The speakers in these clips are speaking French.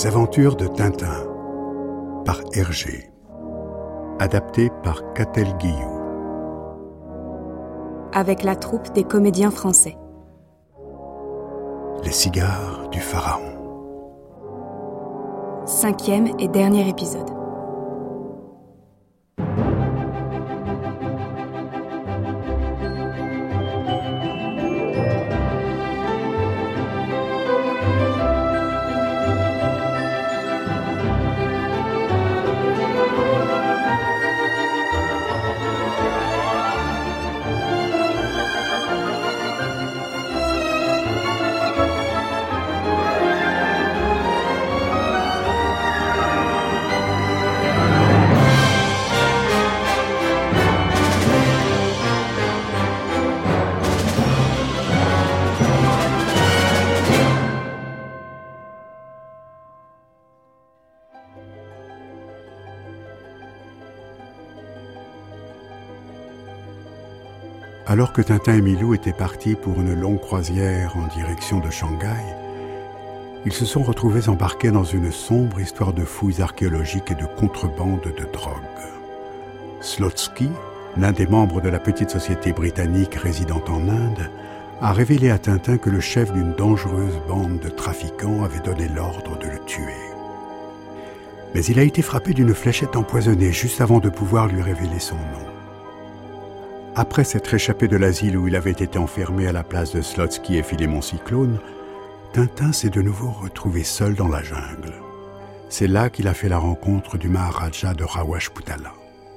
Les aventures de Tintin par Hergé. Adapté par Catel Guillou. Avec la troupe des comédiens français. Les cigares du pharaon. 5e et dernier épisode. Alors que Tintin et Milou étaient partis pour une longue croisière en direction de Shanghai, ils se sont retrouvés embarqués dans une sombre histoire de fouilles archéologiques et de contrebande de drogue. Slotsky, l'un des membres de la petite société britannique résidant en Inde, a révélé à Tintin que le chef d'une dangereuse bande de trafiquants avait donné l'ordre de le tuer. Mais il a été frappé d'une fléchette empoisonnée juste avant de pouvoir lui révéler son nom. Après s'être échappé de l'asile où il avait été enfermé à la place de Slotsky et Philémon Cyclone, Tintin s'est de nouveau retrouvé seul dans la jungle. C'est là qu'il a fait la rencontre du Maharaja de Rawajputala.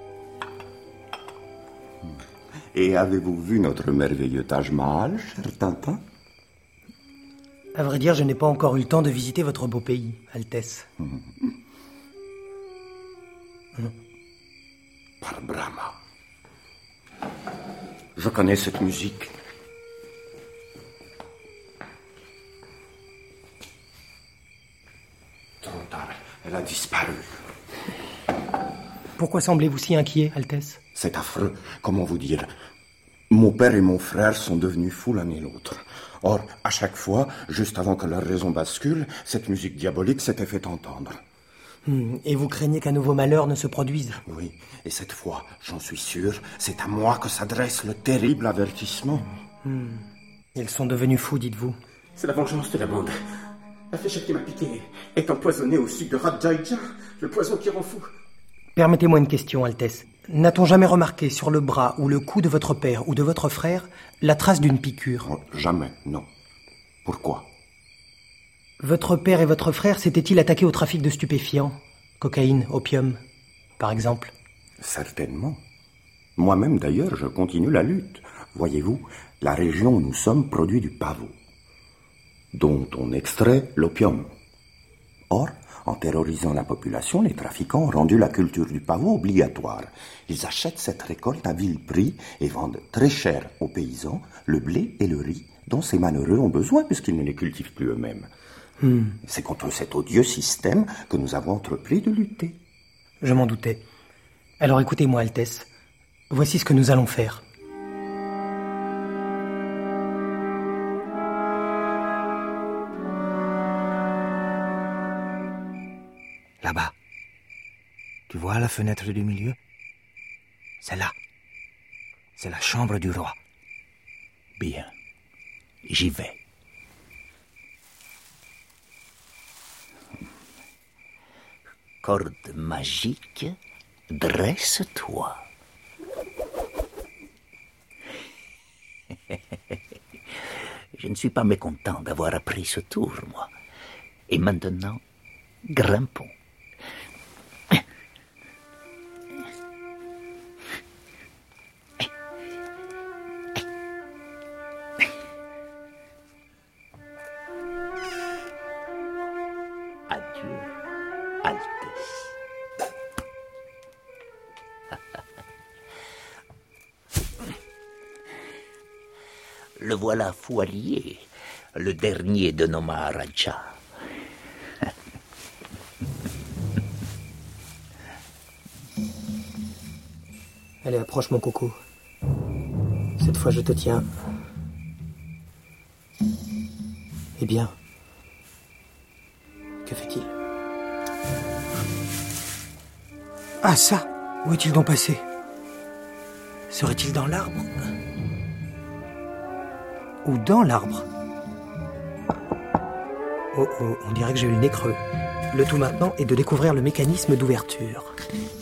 Et avez-vous vu notre merveilleux Taj Mahal, cher Tintin? À vrai dire, je n'ai pas encore eu le temps de visiter votre beau pays, Altesse. Par Brahma. Je connais cette musique. Trop tard, elle a disparu. Pourquoi semblez-vous si inquiet, Altesse? C'est affreux, comment vous dire? Mon père et mon frère sont devenus fous l'un et l'autre. Or, à chaque fois, juste avant que leur raison bascule, cette musique diabolique s'était fait entendre. Et vous craignez qu'un nouveau malheur ne se produise? Oui, et cette fois, j'en suis sûr, c'est à moi que s'adresse le terrible avertissement. Ils sont devenus fous, dites-vous? C'est la vengeance de la bande. La fléchette qui m'a piqué est empoisonnée au sucre de Radjaïja, le poison qui rend fou. Permettez-moi une question, Altesse. N'a-t-on jamais remarqué sur le bras ou le cou de votre père ou de votre frère la trace d'une piqûre? Oh, jamais, non. Pourquoi? Votre père et votre frère s'étaient-ils attaqués au trafic de stupéfiants? Cocaïne, opium, par exemple? Certainement. Moi-même, d'ailleurs, je continue la lutte. Voyez-vous, la région où nous sommes produit du pavot, dont on extrait l'opium. Or, en terrorisant la population, les trafiquants ont rendu la culture du pavot obligatoire. Ils achètent cette récolte à vil prix et vendent très cher aux paysans le blé et le riz dont ces malheureux ont besoin puisqu'ils ne les cultivent plus eux-mêmes. C'est contre cet odieux système que nous avons entrepris de lutter. Je m'en doutais. Alors écoutez-moi, Altesse. Voici ce que nous allons faire. Là-bas. Tu vois la fenêtre du milieu? C'est là. C'est la chambre du roi. Bien. J'y vais. Corde magique, dresse-toi. Je ne suis pas mécontent d'avoir appris ce tour, moi. Et maintenant, grimpons. Adieu, Altesse. Le voilà fou allié, le dernier de nos Maharajas. Allez, approche mon coco. Cette fois, je te tiens. Eh bien, que fait-il ? Ah ça! Où est-il donc passé? Serait-il dans l'arbre? Ou dans l'arbre? Oh, on dirait que j'ai eu le nez creux. Le tout maintenant est de découvrir le mécanisme d'ouverture.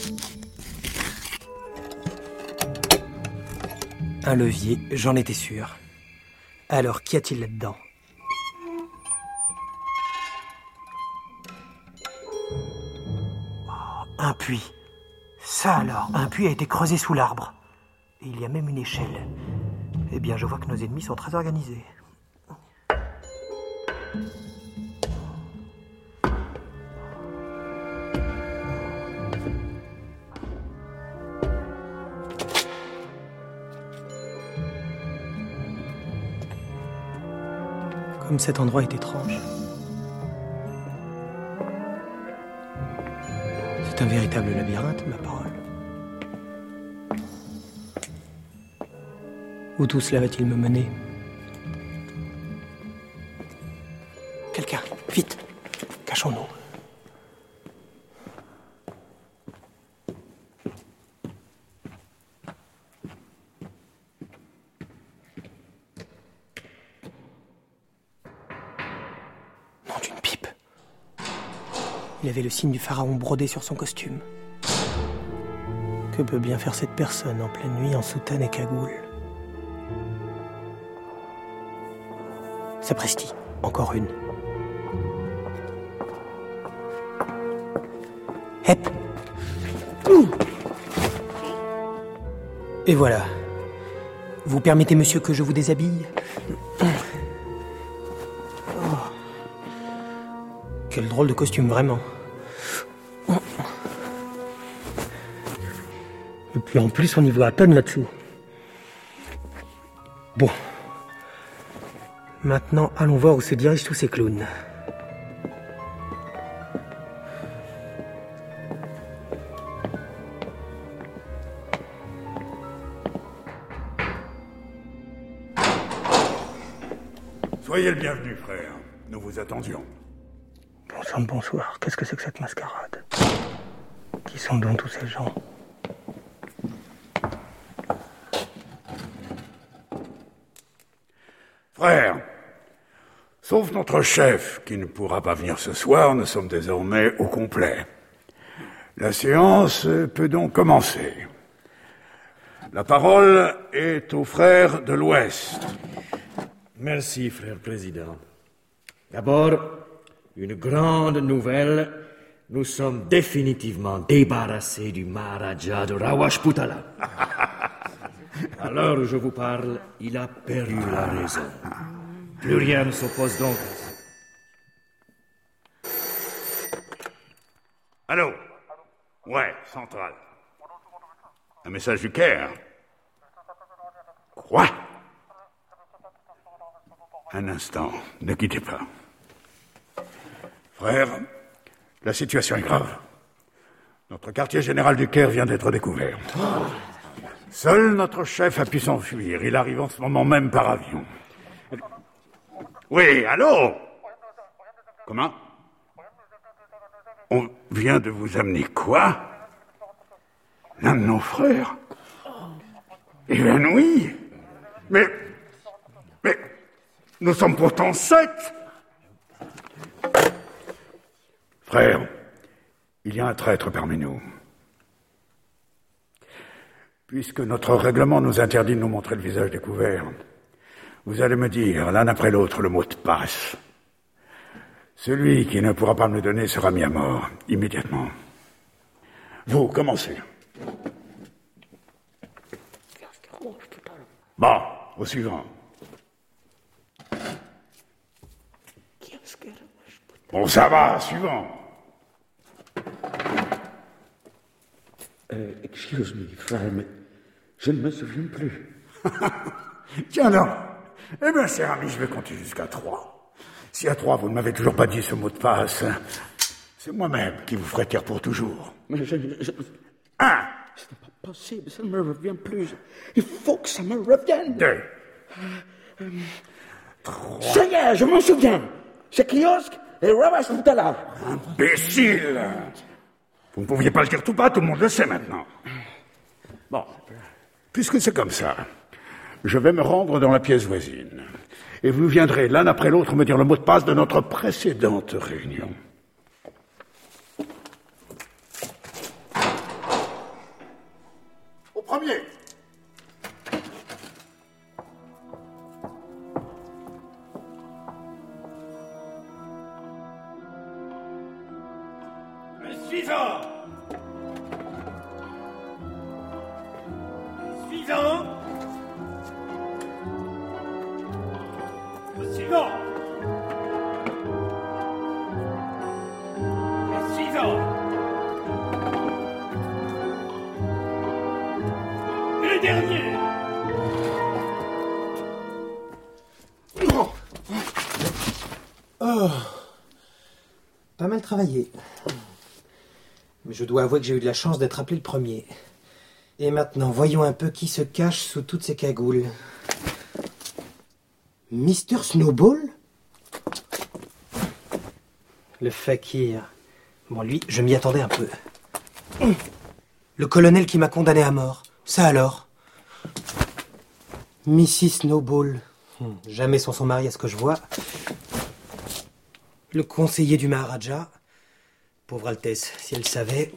Un levier, j'en étais sûr. Alors, qu'y a-t-il là-dedans? Oh, un puits. Ça alors, un puits a été creusé sous l'arbre. Et il y a même une échelle. Eh bien, je vois que nos ennemis sont très organisés. Comme cet endroit est étrange. C'est un véritable labyrinthe, ma parole. Où tout cela va-t-il me mener? Quelqu'un, vite, cachons-nous. Nom d'une pipe. Il avait le signe du pharaon brodé sur son costume. Que peut bien faire cette personne en pleine nuit en soutane et cagoule? Sapristi, encore une. Hep. Et voilà. Vous permettez, monsieur, que je vous déshabille? Oh. Quel drôle de costume, vraiment. Et puis en plus, on y voit à peine là-dessous. Bon. Maintenant, allons voir où se dirigent tous ces clowns. Soyez le bienvenu, frère. Nous vous attendions. Bon sang de bonsoir, qu'est-ce que c'est que cette mascarade? Qui sont donc tous ces gens? Frère, sauf notre chef, qui ne pourra pas venir ce soir, nous sommes désormais au complet. La séance peut donc commencer. La parole est aux frères de l'Ouest. Merci, frère président. D'abord, une grande nouvelle. Nous sommes définitivement débarrassés du Maharaja de Rawajputala. À l'heure où je vous parle, il a perdu la raison. Plus rien ne s'oppose donc. Allô? Ouais, centrale. Un message du Caire. Quoi? Un instant, ne quittez pas. Frère, la situation est grave. Notre quartier général du Caire vient d'être découvert. Seul notre chef a pu s'enfuir. Il arrive en ce moment même par avion. Oui, allô? Comment? On vient de vous amener quoi? L'un de nos frères? Évanoui? Mais, nous sommes pourtant 7! Frère, il y a un traître parmi nous. Puisque notre règlement nous interdit de nous montrer le visage découvert, vous allez me dire, l'un après l'autre, le mot de passe. Celui qui ne pourra pas me le donner sera mis à mort, immédiatement. Vous, commencez. Bon, au suivant. Bon, ça va, suivant. Excuse me, frère, mais je ne me souviens plus. Tiens donc. Eh bien, cher ami, je vais compter jusqu'à 3. Si à 3, vous ne m'avez toujours pas dit ce mot de passe, c'est moi-même qui vous ferai taire pour toujours. Mais 1. Ce n'est pas possible, ça ne me revient plus. Il faut que ça me revienne. 2. 3. Ça y est, je m'en souviens. C'est kiosque et Rawajputala. Imbécile! Vous ne pouviez pas le dire tout bas, tout le monde le sait maintenant. Bon, puisque c'est comme ça, je vais me rendre dans la pièce voisine. Et vous viendrez l'un après l'autre me dire le mot de passe de notre précédente réunion. Au premier. Le suivant. Le suivant. Le suivant. Le suivant. Et le dernier. Oh, pas mal travaillé. Mais je dois avouer que j'ai eu de la chance d'être appelé le premier. Et maintenant, voyons un peu qui se cache sous toutes ces cagoules. Mr. Snowball ? Le fakir. Bon, lui, je m'y attendais un peu. Le colonel qui m'a condamné à mort. Ça alors ? Mrs. Snowball. Jamais sans son mari à ce que je vois. Le conseiller du Maharaja. Pauvre Altesse, si elle savait.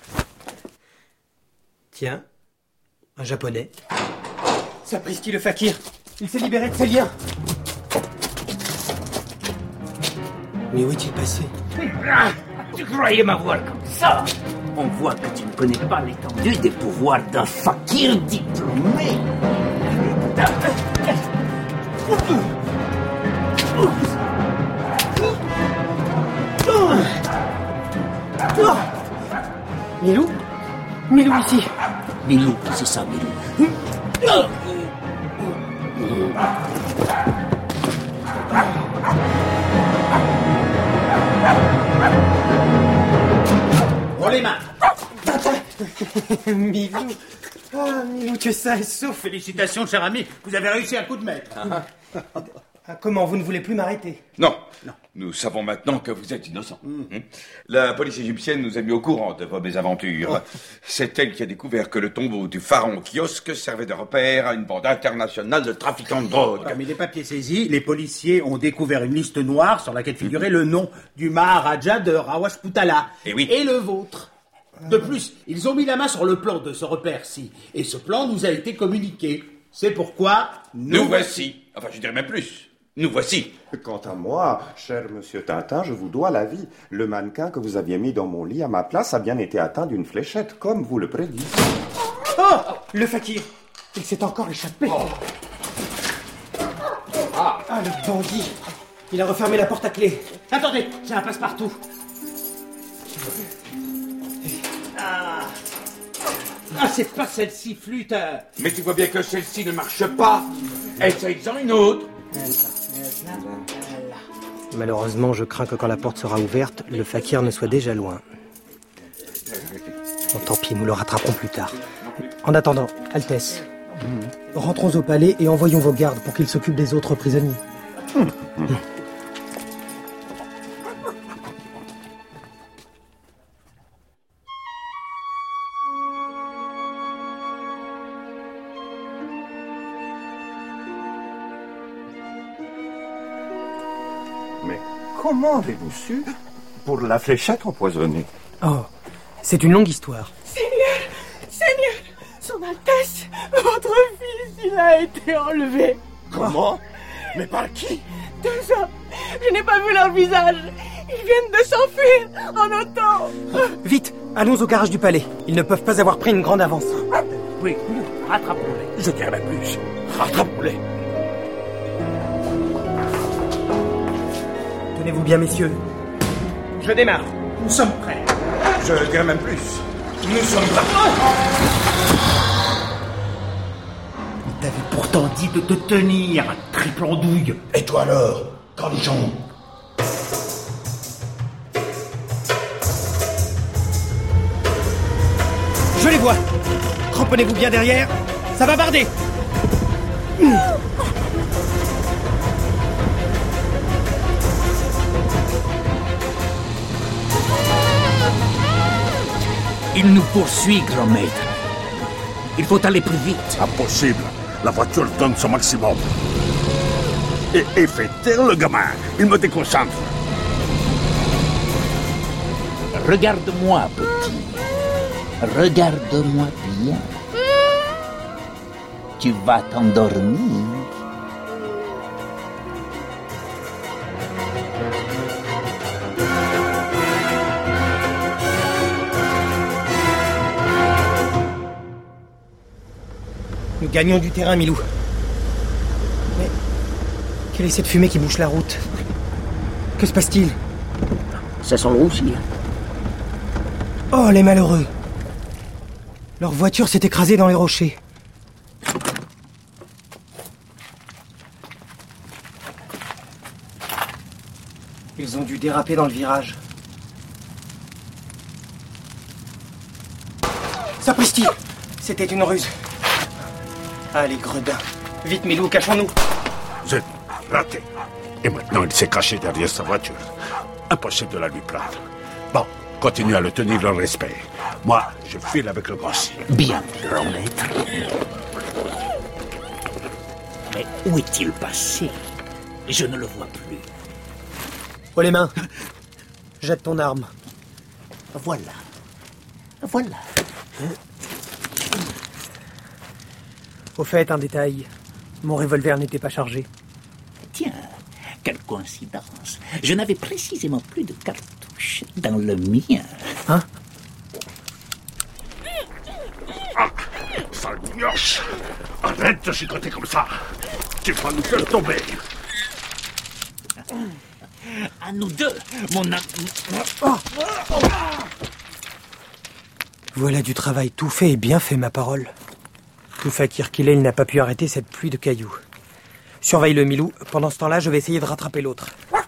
Tiens, un japonais. Sapristi le fakir. Il s'est libéré de ses liens. Mais où est-il passé ? Tu croyais m'avoir comme ça? On voit que tu ne connais pas l'étendue des pouvoirs d'un fakir diplômé. Milou ? Milou ici. Milou, c'est ça, Milou. Prends les mains. Milou. Ah, Milou, tu es sain et sauf. Félicitations, cher ami. Vous avez réussi un coup de maître. Ah, comment, vous ne voulez plus m'arrêter ? Non. Nous savons maintenant que vous êtes innocent. La police égyptienne nous a mis au courant de vos mésaventures. C'est elle qui a découvert que le tombeau du pharaon Kiosque servait de repère à une bande internationale de trafiquants de drogue. Parmi les papiers saisis, les policiers ont découvert une liste noire sur laquelle figurait le nom du Maharaja de Rawajputala. Et oui. Et le vôtre. De plus, ils ont mis la main sur le plan de ce repère-ci. Et ce plan nous a été communiqué. C'est pourquoi Nous voici. Enfin, je dirais même plus. Nous voici. Quant à moi, cher monsieur Tintin, je vous dois la vie. Le mannequin que vous aviez mis dans mon lit à ma place a bien été atteint d'une fléchette, comme vous le prédisiez. Oh ! Le fakir ! Il s'est encore échappé. Ah, le bandit ! Il a refermé la porte à clé. Attendez, j'ai un passe-partout. Ah, c'est pas celle-ci, flûte. Mais tu vois bien que celle-ci ne marche pas. Essaye-en une autre. Malheureusement, je crains que quand la porte sera ouverte, le fakir ne soit déjà loin. Bon, tant pis, nous le rattraperons plus tard. En attendant, Altesse, rentrons au palais et envoyons vos gardes pour qu'ils s'occupent des autres prisonniers. Mais comment avez-vous su pour la fléchette empoisonnée? Oh, c'est une longue histoire. Seigneur, son Altesse, votre fils, il a été enlevé. Comment? Mais par qui? 2 hommes, je n'ai pas vu leur visage. Ils viennent de s'enfuir en auto. Vite, allons au garage du palais. Ils ne peuvent pas avoir pris une grande avance. Oui, rattrapons-les. Je dirais même plus. Rattrapons-les. Tenez-vous bien, messieurs. Je démarre. Nous sommes prêts. Je dirais même plus. Nous sommes là. On t'avait pourtant dit de te tenir, triple andouille. Et toi alors, cornichon? Je les vois. Cramponnez-vous bien derrière. Ça va barder. Il nous poursuit, grand maître. Il faut aller plus vite. Impossible. La voiture donne son maximum. Et fait taire le gamin. Il me déconcentre. Regarde-moi, petit. Regarde-moi bien. Tu vas t'endormir. Nous gagnons du terrain, Milou. Mais quelle est cette fumée qui bouche la route? Que se passe-t-il? Ça sent le roussi. Oh, les malheureux! Leur voiture s'est écrasée dans les rochers. Ils ont dû déraper dans le virage. Sapristi! C'était une ruse. Ah, les gredins. Vite, Milou, cachons-nous. Zut, raté. Et maintenant, il s'est caché derrière sa voiture. Impossible de la lui prendre. Bon, continue à le tenir dans le respect. Moi, je file avec le boss. Bien, grand maître. Mais où est-il passé? Je ne le vois plus. Oh, les mains. Jette ton arme. Voilà. Voilà. Au fait, un détail. Mon revolver n'était pas chargé. Tiens, quelle coïncidence. Je n'avais précisément plus de cartouches dans le mien. Hein? Ah, sale mioche. Arrête de chicoter comme ça. Tu vas nous faire tomber. À nous deux, mon ami. Oh. Voilà du travail tout fait et bien fait, ma parole. Tout fakir qu'il est, il n'a pas pu arrêter cette pluie de cailloux. Surveille-le, Milou. Pendant ce temps-là, je vais essayer de rattraper l'autre.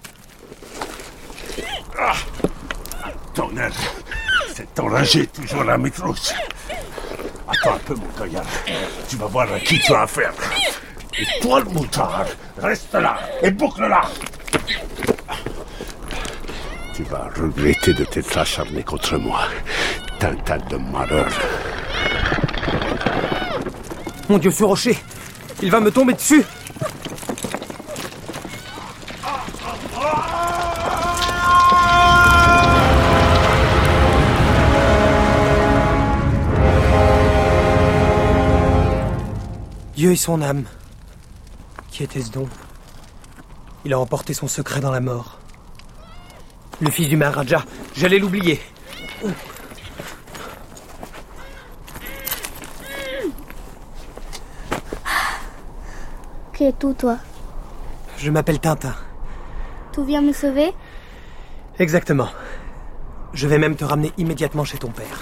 Ah, tonnerre. C'est enragé, toujours la mitrousse. Attends un peu, mon gaillard. Tu vas voir à qui tu as affaire. Et toi, le moutard, reste là et boucle-la. Tu vas regretter de t'être acharné contre moi. Tintin de malheur. Mon Dieu, ce rocher! Il va me tomber dessus! Dieu et son âme. Qui était-ce donc? Il a emporté son secret dans la mort. Le fils du Maharaja, j'allais l'oublier. Qui es-tu, toi? Je m'appelle Tintin. Tu viens me sauver? Exactement. Je vais même te ramener immédiatement chez ton père.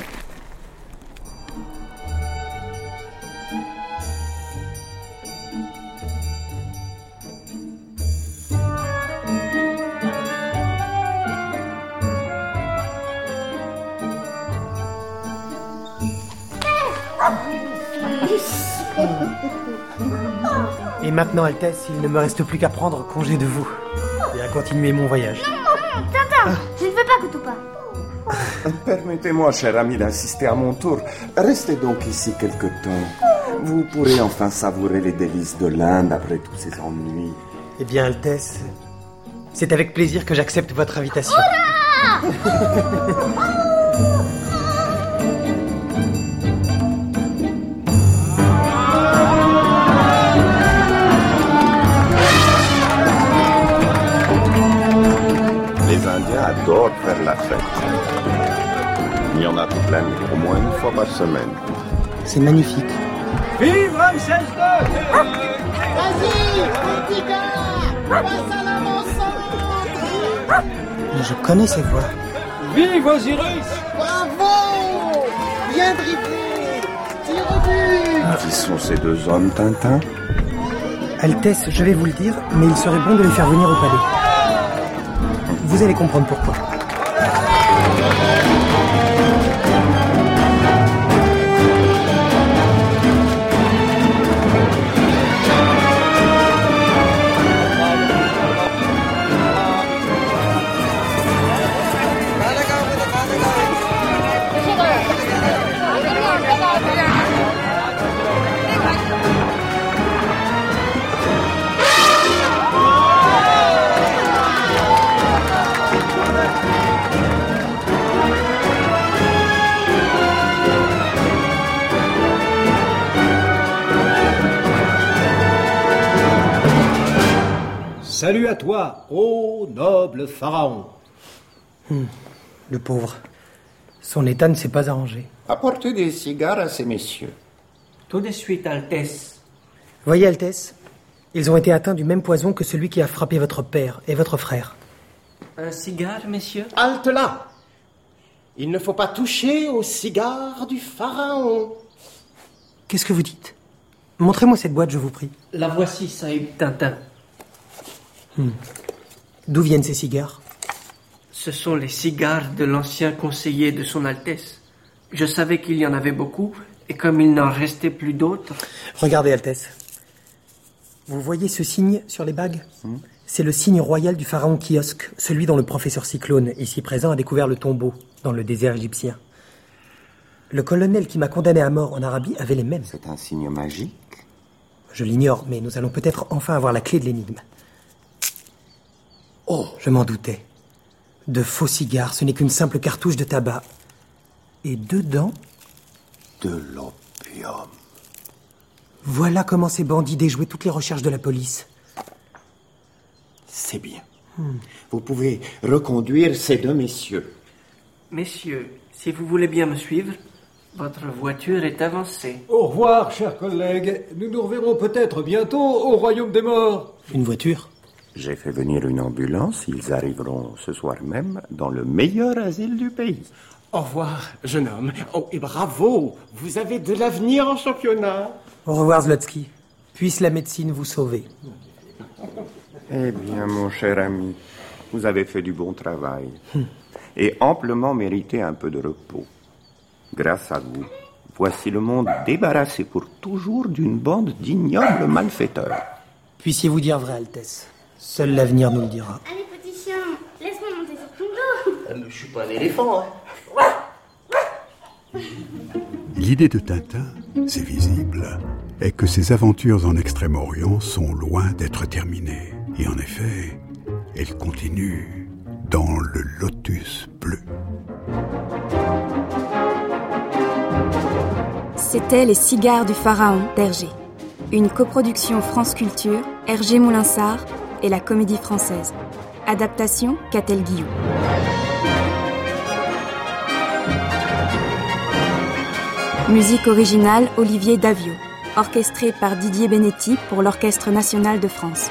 Et maintenant, Altesse, il ne me reste plus qu'à prendre congé de vous et à continuer mon voyage. Tintin, je ne veux pas que tu partes. Permettez-moi, cher ami, d'insister à mon tour. Restez donc ici quelque temps. Vous pourrez enfin savourer les délices de l'Inde après tous ces ennuis. Eh bien, Altesse, c'est avec plaisir que j'accepte votre invitation. Les Indiens adorent faire la fête. Il y en a toute l'année, au moins une fois par semaine. C'est magnifique. Vive Ramsès II! Vas-y, petit gars! Passe à l'avancée! Mais je connais ces voix. Vive Osiris! Bravo! Bien dribblé! Tire au but! Qui sont ces deux hommes, Tintin? Altesse, je vais vous le dire, mais il serait bon de les faire venir au palais. Vous allez comprendre pourquoi. salut à toi, ô noble pharaon. Le pauvre. Son état ne s'est pas arrangé. Apportez des cigares à ces messieurs. Tout de suite, Altesse. Voyez, Altesse, ils ont été atteints du même poison que celui qui a frappé votre père et votre frère. Un cigare, messieurs? Halte là! Il ne faut pas toucher au cigare du pharaon. Qu'est-ce que vous dites? Montrez-moi cette boîte, je vous prie. La voici, Sahib Tintin. D'où viennent ces cigares? Ce sont les cigares de l'ancien conseiller de son Altesse. Je savais qu'il y en avait beaucoup, et comme il n'en restait plus d'autres... Regardez, Altesse. Vous voyez ce signe sur les bagues? C'est le signe royal du pharaon Kiosque, celui dont le professeur Cyclone, ici présent, a découvert le tombeau dans le désert égyptien. Le colonel qui m'a condamné à mort en Arabie avait les mêmes. C'est un signe magique? Je l'ignore, mais nous allons peut-être enfin avoir la clé de l'énigme. Oh, je m'en doutais. De faux cigares, ce n'est qu'une simple cartouche de tabac. Et dedans... de l'opium. Voilà comment ces bandits déjouaient toutes les recherches de la police. C'est bien. Vous pouvez reconduire ces deux messieurs. Messieurs, si vous voulez bien me suivre, votre voiture est avancée. Au revoir, chers collègues. Nous nous reverrons peut-être bientôt au royaume des morts. Une voiture? J'ai fait venir une ambulance. Ils arriveront ce soir même dans le meilleur asile du pays. Au revoir, jeune homme. Oh, et bravo! Vous avez de l'avenir en championnat. Au revoir, Zlotsky. Puisse la médecine vous sauver. Eh bien, mon cher ami, vous avez fait du bon travail. Et amplement mérité un peu de repos. Grâce à vous, voici le monde débarrassé pour toujours d'une bande d'ignobles malfaiteurs. Puissiez-vous dire vrai, Altesse. Seul l'avenir nous le dira. Allez, petit chien, laisse-moi monter sur ton dos. Je suis pas un éléphant, hein. L'idée de Tintin, c'est visible, est que ses aventures en Extrême-Orient sont loin d'être terminées. Et en effet, elles continuent dans le Lotus bleu. C'était Les cigares du pharaon d'Hergé. Une coproduction France Culture, Hergé Moulinsart et la Comédie Française. Adaptation Catel Guillou. Musique originale Olivier Davio, orchestrée par Didier Benetti pour l'Orchestre national de France.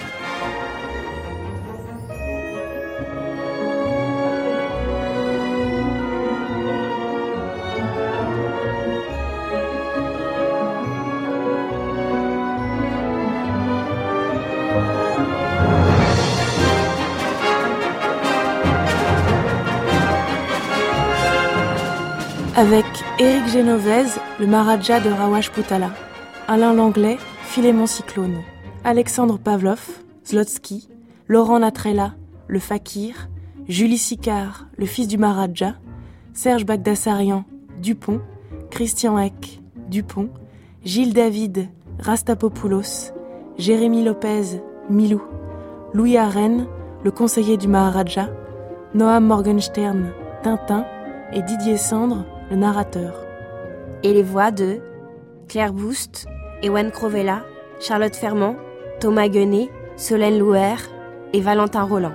Avec Éric Genovese, le Maharaja de Rawajputala, Alain Langlais, Philémon Cyclone, Alexandre Pavlov, Zlotsky, Laurent Natrella, le Fakir, Julie Sicard, le fils du Maharaja, Serge Bagdassarian, Dupont, Christian Eck, Dupont, Gilles David, Rastapopoulos, Jérémy Lopez, Milou, Louis Arène, le conseiller du Maharaja, Noam Morgenstern, Tintin et Didier Sandre, le narrateur. Et les voix de Claire Boust, Ewan Crovella, Charlotte Fermant, Thomas Guenet, Solène Louer et Valentin Roland.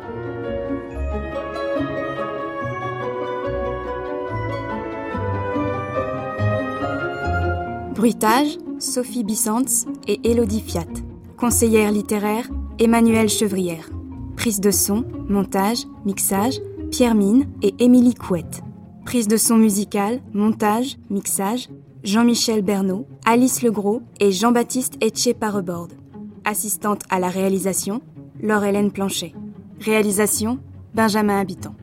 Bruitage, Sophie Bissantz et Élodie Fiat. Conseillère littéraire, Emmanuelle Chevrière. Prise de son, montage, mixage, Pierre Mine et Émilie Couette. Prise de son musicale, montage, mixage, Jean-Michel Bernot, Alice Legros et Jean-Baptiste Etché-Pareborde. Assistante à la réalisation, Laure-Hélène Planchet. Réalisation, Benjamin Habitant.